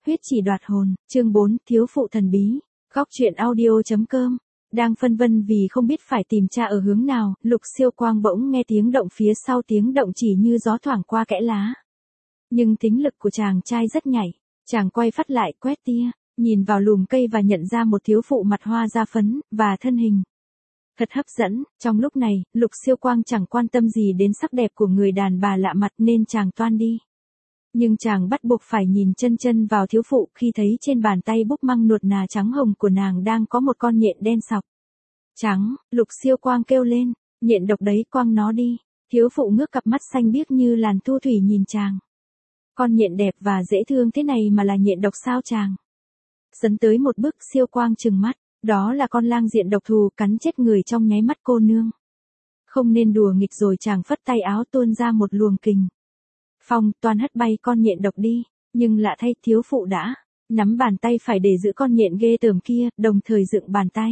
huyết chỉ đoạt hồn, chương 4, thiếu phụ thần bí, góc truyện audio.com. Đang phân vân vì không biết phải tìm cha ở hướng nào, Lục Siêu Quang bỗng nghe tiếng động phía sau, tiếng động chỉ như gió thoảng qua kẽ lá. Nhưng tính lực của chàng trai rất nhạy, chàng quay phát lại quét tia, nhìn vào lùm cây và nhận ra một thiếu phụ mặt hoa da phấn, và thân hình thật hấp dẫn. Trong lúc này, Lục Siêu Quang chẳng quan tâm gì đến sắc đẹp của người đàn bà lạ mặt nên chàng toan đi. Nhưng chàng bắt buộc phải nhìn chân vào thiếu phụ khi thấy trên bàn tay búp măng nuột nà trắng hồng của nàng đang có một con nhện đen sọc. Trắng, Lục Siêu Quang kêu lên, nhện độc đấy, quăng nó đi. Thiếu phụ ngước cặp mắt xanh biếc như làn thu thủy nhìn chàng. Con nhện đẹp và dễ thương thế này mà là nhện độc sao chàng? Dấn tới một bước, Siêu Quang trừng mắt, đó là con lang diện độc thù cắn chết người trong nháy mắt cô nương. Không nên đùa nghịch, rồi chàng phất tay áo tuôn ra một luồng kình phong toan hất bay con nhện độc đi, nhưng lạ thay thiếu phụ đã nắm bàn tay phải để giữ con nhện ghê tởm kia, đồng thời dựng bàn tay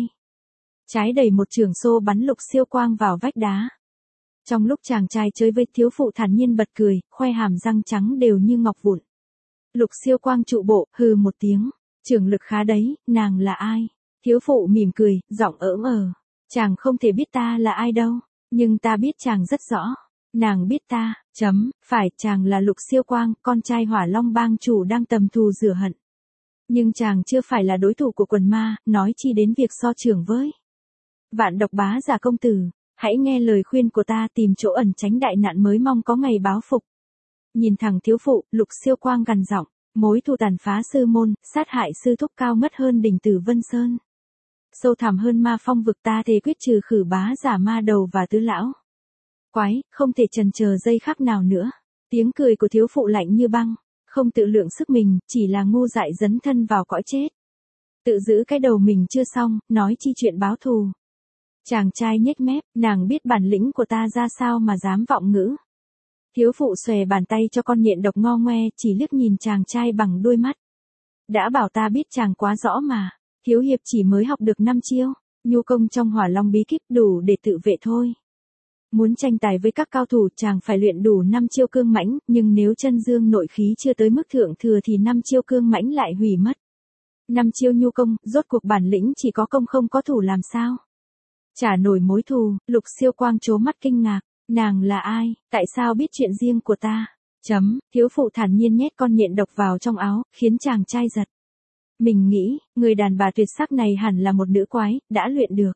trái đẩy một chưởng xô bắn Lục Siêu Quang vào vách đá. Trong lúc chàng trai chơi với thiếu phụ thản nhiên bật cười, khoe hàm răng trắng đều như ngọc vụn. Lục Siêu Quang trụ bộ, hừ một tiếng, trưởng lực khá đấy, nàng là ai? Thiếu phụ mỉm cười, giọng ỡm chàng không thể biết ta là ai đâu, nhưng ta biết chàng rất rõ. Nàng biết ta, phải, chàng là Lục Siêu Quang, con trai Hỏa Long bang chủ đang tầm thù rửa hận. Nhưng chàng chưa phải là đối thủ của quần ma, nói chi đến việc so trưởng với Vạn Độc bá giả công tử. Hãy nghe lời khuyên của ta, tìm chỗ ẩn tránh đại nạn mới mong có ngày báo phục. Nhìn thẳng thiếu phụ, Lục Siêu Quang gằn giọng, mối thù tàn phá sư môn, sát hại sư thúc, cao ngất hơn đỉnh Tử Vân Sơn, sâu thẳm hơn ma phong vực, ta thề quyết trừ khử bá giả ma đầu và tứ lão quái, không thể chần chờ giây khắc nào nữa. Tiếng cười của thiếu phụ lạnh như băng, không tự lượng sức mình, chỉ là ngu dại dấn thân vào cõi chết. Tự giữ cái đầu mình chưa xong, nói chi chuyện báo thù. Chàng trai nhếch mép, nàng biết bản lĩnh của ta ra sao mà dám vọng ngữ. Thiếu phụ xòe bàn tay cho con nhện độc ngo ngoe, chỉ liếc nhìn chàng trai bằng đôi mắt. Đã bảo ta biết chàng quá rõ mà, thiếu hiệp chỉ mới học được 5 chiêu, nhu công trong Hỏa Long bí kíp đủ để tự vệ thôi. Muốn tranh tài với các cao thủ chàng phải luyện đủ 5 chiêu cương mãnh, nhưng nếu chân dương nội khí chưa tới mức thượng thừa thì 5 chiêu cương mãnh lại hủy mất. 5 chiêu nhu công, rốt cuộc bản lĩnh chỉ có công không có thủ làm sao? Trả nổi mối thù, Lục Siêu Quang trố mắt kinh ngạc, nàng là ai, tại sao biết chuyện riêng của ta? Thiếu phụ thản nhiên nhét con nhện độc vào trong áo, khiến chàng trai giật mình, nghĩ, người đàn bà tuyệt sắc này hẳn là một nữ quái, đã luyện được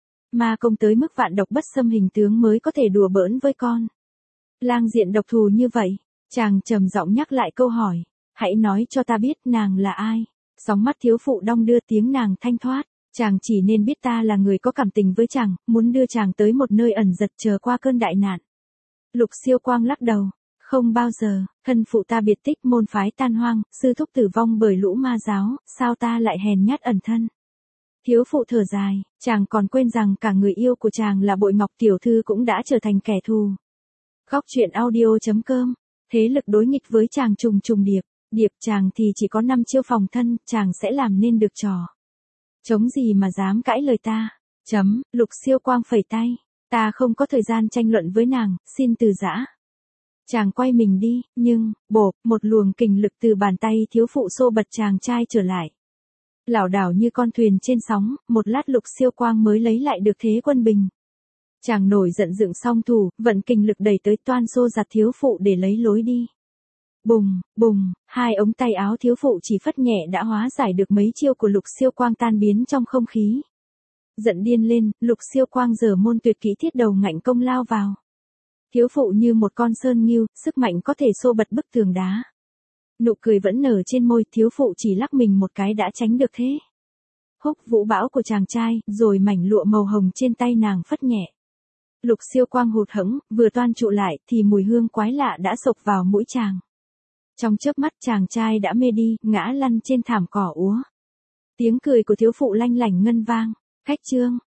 ma công tới mức vạn độc bất xâm hình tướng mới có thể đùa bỡn với con lang diện độc thù như vậy. Chàng trầm giọng nhắc lại câu hỏi, hãy nói cho ta biết nàng là ai. Sóng mắt thiếu phụ đong đưa, tiếng nàng thanh thoát, chàng chỉ nên biết ta là người có cảm tình với chàng, muốn đưa chàng tới một nơi ẩn giật chờ qua cơn đại nạn. Lục Siêu Quang lắc đầu, không bao giờ, thân phụ ta biệt tích, môn phái tan hoang, sư thúc tử vong bởi lũ ma giáo, sao ta lại hèn nhát ẩn thân? Thiếu phụ thở dài, chàng còn quên rằng cả người yêu của chàng là Bội Ngọc tiểu thư cũng đã trở thành kẻ thù. Góc truyện audio.com, thế lực đối nghịch với chàng trùng điệp chàng thì chỉ có 5 chiêu phòng thân, chàng sẽ làm nên được trò chống gì mà dám cãi lời ta. Lục Siêu Quang phẩy tay, ta không có thời gian tranh luận với nàng, xin từ giã. Chàng quay mình đi, nhưng, bộp, một luồng kình lực từ bàn tay thiếu phụ xô bật chàng trai trở lại. Lảo đảo như con thuyền trên sóng, một lát Lục Siêu Quang mới lấy lại được thế quân bình. Chàng nổi giận dựng song thủ, vận kình lực đẩy tới toan xô giặt thiếu phụ để lấy lối đi. Bùng, hai ống tay áo thiếu phụ chỉ phất nhẹ đã hóa giải được mấy chiêu của Lục Siêu Quang, tan biến trong không khí. Giận điên lên, Lục Siêu Quang giở môn tuyệt kỹ thiết đầu ngạnh công lao vào thiếu phụ như một con sơn nghiêu, sức mạnh có thể xô bật bức tường đá. Nụ cười vẫn nở trên môi, thiếu phụ chỉ lắc mình một cái đã tránh được thế húc vũ bão của chàng trai, rồi mảnh lụa màu hồng trên tay nàng phất nhẹ. Lục Siêu Quang hụt hẫng, vừa toan trụ lại thì mùi hương quái lạ đã xộc vào mũi chàng. Trong chớp mắt chàng trai đã mê đi, ngã lăn trên thảm cỏ úa. Tiếng cười của thiếu phụ lanh lảnh ngân vang, khách trương,